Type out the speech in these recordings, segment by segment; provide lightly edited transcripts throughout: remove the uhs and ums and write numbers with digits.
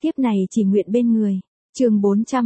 tiếp này chỉ nguyện bên người. Chương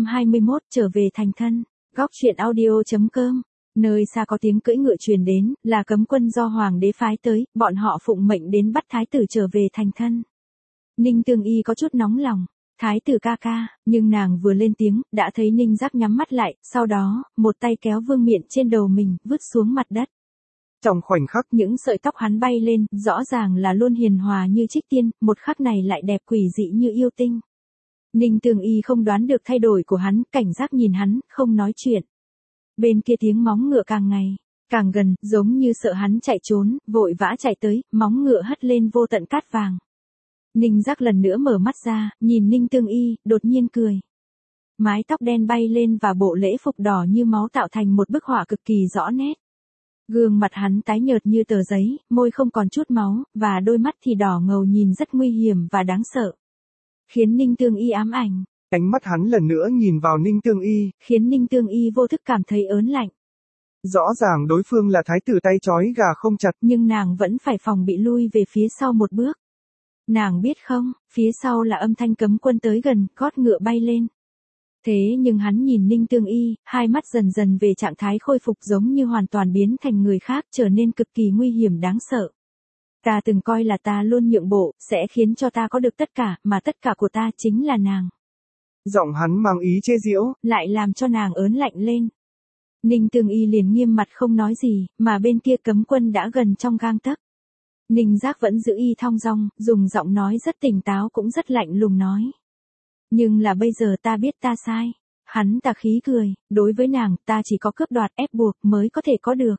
421 trở về thành thân. Góc truyện audio.com. Nơi xa có tiếng cưỡi ngựa truyền đến, là cấm quân do hoàng đế phái tới, bọn họ phụng mệnh đến bắt thái tử trở về thành thân. Ninh Tương Y có chút nóng lòng. Thái tử ca ca, nhưng nàng vừa lên tiếng, đã thấy Ninh Giác nhắm mắt lại, sau đó, một tay kéo vương miện trên đầu mình, vứt xuống mặt đất. Trong khoảnh khắc, những sợi tóc hắn bay lên, rõ ràng là luôn hiền hòa như trích tiên, một khắc này lại đẹp quỷ dị như yêu tinh. Ninh Tương Y không đoán được thay đổi của hắn, cảnh giác nhìn hắn, không nói chuyện. Bên kia tiếng móng ngựa càng ngày càng gần, giống như sợ hắn chạy trốn, vội vã chạy tới, móng ngựa hất lên vô tận cát vàng. Ninh Giác lần nữa mở mắt ra, nhìn Ninh Tương Y, đột nhiên cười. Mái tóc đen bay lên và bộ lễ phục đỏ như máu tạo thành một bức họa cực kỳ rõ nét. Gương mặt hắn tái nhợt như tờ giấy, môi không còn chút máu, và đôi mắt thì đỏ ngầu nhìn rất nguy hiểm và đáng sợ. Khiến Ninh Tương Y ám ảnh. Ánh mắt hắn lần nữa nhìn vào Ninh Tương Y, khiến Ninh Tương Y vô thức cảm thấy ớn lạnh. Rõ ràng đối phương là thái tử tay trói gà không chặt, nhưng nàng vẫn phải phòng bị lui về phía sau một bước. Nàng biết không, phía sau là âm thanh cấm quân tới gần, gót ngựa bay lên. Thế nhưng hắn nhìn Ninh Tương Y, hai mắt dần dần về trạng thái khôi phục giống như hoàn toàn biến thành người khác, trở nên cực kỳ nguy hiểm đáng sợ. Ta từng coi là ta luôn nhượng bộ, sẽ khiến cho ta có được tất cả, mà tất cả của ta chính là nàng. Giọng hắn mang ý chế giễu, lại làm cho nàng ớn lạnh lên. Ninh Tương Y liền nghiêm mặt không nói gì, mà bên kia cấm quân đã gần trong gang tấc. Ninh Giác vẫn giữ y thong dong, dùng giọng nói rất tỉnh táo cũng rất lạnh lùng nói. Nhưng là bây giờ ta biết ta sai. Hắn tà khí cười, đối với nàng ta chỉ có cướp đoạt ép buộc mới có thể có được.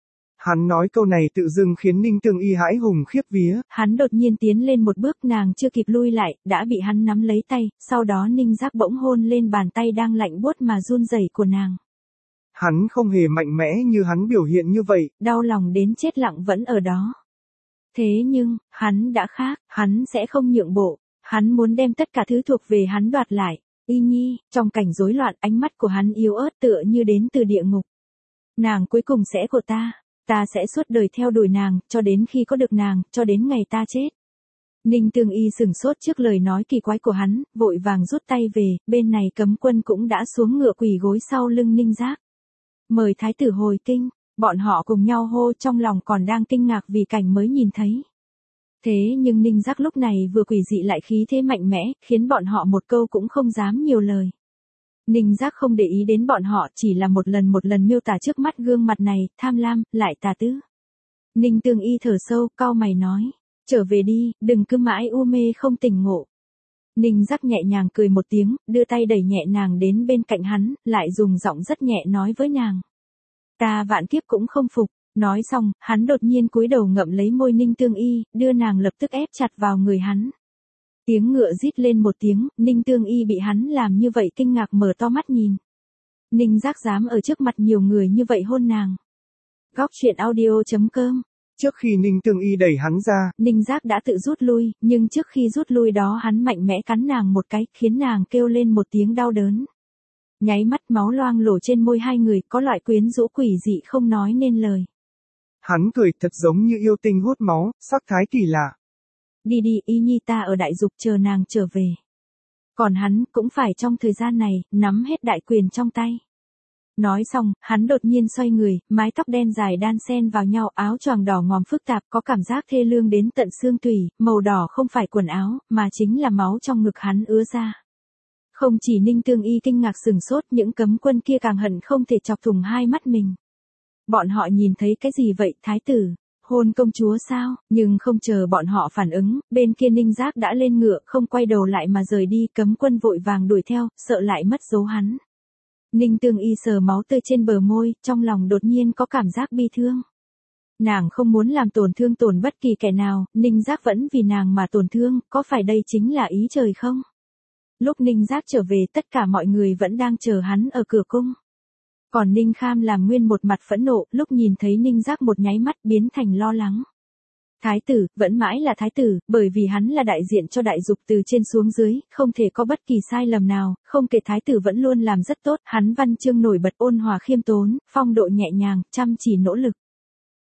Hắn nói câu này tự dưng khiến Ninh Tương Y hãi hùng khiếp vía. Hắn đột nhiên tiến lên một bước, nàng chưa kịp lui lại, đã bị hắn nắm lấy tay, sau đó Ninh Giác bỗng hôn lên bàn tay đang lạnh buốt mà run rẩy của nàng. Hắn không hề mạnh mẽ như hắn biểu hiện như vậy. Đau lòng đến chết lặng vẫn ở đó. Thế nhưng, hắn đã khác, hắn sẽ không nhượng bộ, hắn muốn đem tất cả thứ thuộc về hắn đoạt lại. Y Nhi, trong cảnh rối loạn, ánh mắt của hắn yếu ớt tựa như đến từ địa ngục. Nàng cuối cùng sẽ của ta sẽ suốt đời theo đuổi nàng, cho đến khi có được nàng, cho đến ngày ta chết. Ninh Tương Y sửng sốt trước lời nói kỳ quái của hắn, vội vàng rút tay về, bên này cấm quân cũng đã xuống ngựa quỳ gối sau lưng Ninh Giác. Mời thái tử hồi kinh, bọn họ cùng nhau hô, trong lòng còn đang kinh ngạc vì cảnh mới nhìn thấy. Thế nhưng Ninh Giác lúc này vừa quỷ dị lại khí thế mạnh mẽ, khiến bọn họ một câu cũng không dám nhiều lời. Ninh Giác không để ý đến bọn họ, chỉ là một lần miêu tả trước mắt gương mặt này, tham lam, lại tà tứ. Ninh Tương Y thở sâu, cau mày nói, trở về đi, đừng cứ mãi u mê không tỉnh ngộ. Ninh Giác nhẹ nhàng cười một tiếng, đưa tay đẩy nhẹ nàng đến bên cạnh hắn, lại dùng giọng rất nhẹ nói với nàng. Ta vạn kiếp cũng không phục. Nói xong, hắn đột nhiên cúi đầu ngậm lấy môi Ninh Tương Y, đưa nàng lập tức ép chặt vào người hắn. Tiếng ngựa rít lên một tiếng, Ninh Tương Y bị hắn làm như vậy kinh ngạc mở to mắt nhìn. Ninh Giác dám ở trước mặt nhiều người như vậy hôn nàng. Góc truyện audio.com. Trước khi Ninh Tương Y đẩy hắn ra, Ninh Giác đã tự rút lui, nhưng trước khi rút lui đó hắn mạnh mẽ cắn nàng một cái, khiến nàng kêu lên một tiếng đau đớn. Nháy mắt máu loang lổ trên môi hai người, có loại quyến rũ quỷ dị không nói nên lời. Hắn cười thật giống như yêu tinh hút máu, sắc thái kỳ lạ. Đi đi, Y Nhi, ta ở đại dục chờ nàng trở về. Còn hắn cũng phải trong thời gian này, nắm hết đại quyền trong tay. Nói xong, hắn đột nhiên xoay người, mái tóc đen dài đan xen vào nhau, áo choàng đỏ ngòm phức tạp, có cảm giác thê lương đến tận xương tủy, màu đỏ không phải quần áo, mà chính là máu trong ngực hắn ứa ra. Không chỉ Ninh Tương Y kinh ngạc sửng sốt, những cấm quân kia càng hận không thể chọc thủng hai mắt mình. Bọn họ nhìn thấy cái gì vậy, thái tử? Hôn công chúa sao? Nhưng không chờ bọn họ phản ứng, bên kia Ninh Giác đã lên ngựa, không quay đầu lại mà rời đi, cấm quân vội vàng đuổi theo, sợ lại mất dấu hắn. Ninh Tương Y sờ máu tươi trên bờ môi, trong lòng đột nhiên có cảm giác bi thương. Nàng không muốn làm tổn thương bất kỳ kẻ nào, Ninh Giác vẫn vì nàng mà tổn thương, có phải đây chính là ý trời không? Lúc Ninh Giác trở về, tất cả mọi người vẫn đang chờ hắn ở cửa cung. Còn Ninh Kham làm nguyên một mặt phẫn nộ, lúc nhìn thấy Ninh Giác một nháy mắt biến thành lo lắng. Thái tử, vẫn mãi là thái tử, bởi vì hắn là đại diện cho đại dục từ trên xuống dưới, không thể có bất kỳ sai lầm nào, không kể thái tử vẫn luôn làm rất tốt, hắn văn chương nổi bật, ôn hòa khiêm tốn, phong độ nhẹ nhàng, chăm chỉ nỗ lực.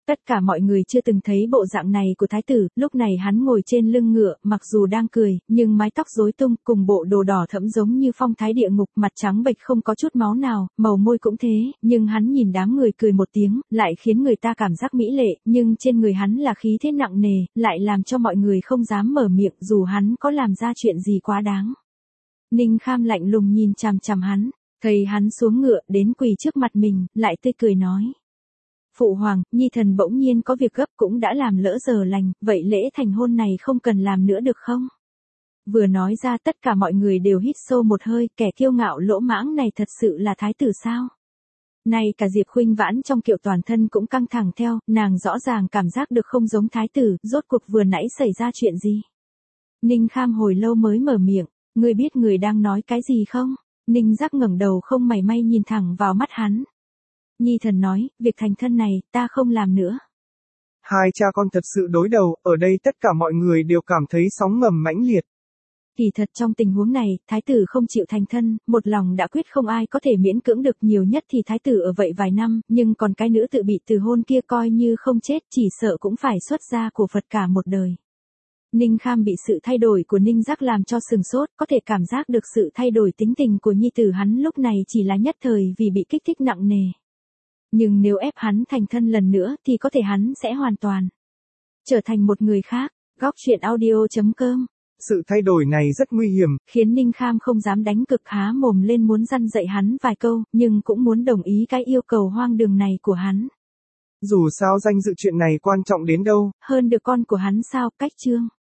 Tất cả mọi người chưa từng thấy bộ dạng này của thái tử, lúc này hắn ngồi trên lưng ngựa, mặc dù đang cười, nhưng mái tóc rối tung, cùng bộ đồ đỏ thẫm giống như phong thái địa ngục, mặt trắng bệch không có chút máu nào, màu môi cũng thế, nhưng hắn nhìn đám người cười một tiếng, lại khiến người ta cảm giác mỹ lệ, nhưng trên người hắn là khí thế nặng nề, lại làm cho mọi người không dám mở miệng dù hắn có làm ra chuyện gì quá đáng. Ninh Kham lạnh lùng nhìn chằm chằm hắn, thấy hắn xuống ngựa đến quỳ trước mặt mình, lại tươi cười nói. Phụ hoàng, nhi thần bỗng nhiên có việc gấp cũng đã làm lỡ giờ lành, vậy lễ thành hôn này không cần làm nữa được không? Vừa nói ra tất cả mọi người đều hít sâu một hơi, kẻ kiêu ngạo lỗ mãng này thật sự là thái tử sao? Này cả Diệp Khuynh Vãn trong kiệu toàn thân cũng căng thẳng theo, nàng rõ ràng cảm giác được không giống thái tử, rốt cuộc vừa nãy xảy ra chuyện gì? Ninh Kham hồi lâu mới mở miệng, ngươi biết người đang nói cái gì không? Ninh Giác ngẩng đầu không mảy may nhìn thẳng vào mắt hắn. Nhi thần nói, việc thành thân này, ta không làm nữa. Hai cha con thật sự đối đầu, ở đây tất cả mọi người đều cảm thấy sóng ngầm mãnh liệt. Kỳ thật trong tình huống này, thái tử không chịu thành thân, một lòng đã quyết không ai có thể miễn cưỡng được, nhiều nhất thì thái tử ở vậy vài năm, nhưng còn cái nữ tự bị từ hôn kia coi như không chết, chỉ sợ cũng phải xuất gia cổ Phật cả một đời. Ninh Kham bị sự thay đổi của Ninh Giác làm cho sừng sốt, có thể cảm giác được sự thay đổi tính tình của nhi tử hắn lúc này chỉ là nhất thời vì bị kích thích nặng nề. Nhưng nếu ép hắn thành thân lần nữa thì có thể hắn sẽ hoàn toàn trở thành một người khác. Góc truyện audio.com. Sự thay đổi này rất nguy hiểm, khiến Ninh Kham không dám đánh cực, há mồm lên muốn răn dạy hắn vài câu, nhưng cũng muốn đồng ý cái yêu cầu hoang đường này của hắn. Dù sao danh dự chuyện này quan trọng đến đâu, hơn được con của hắn sao, Cách Chương.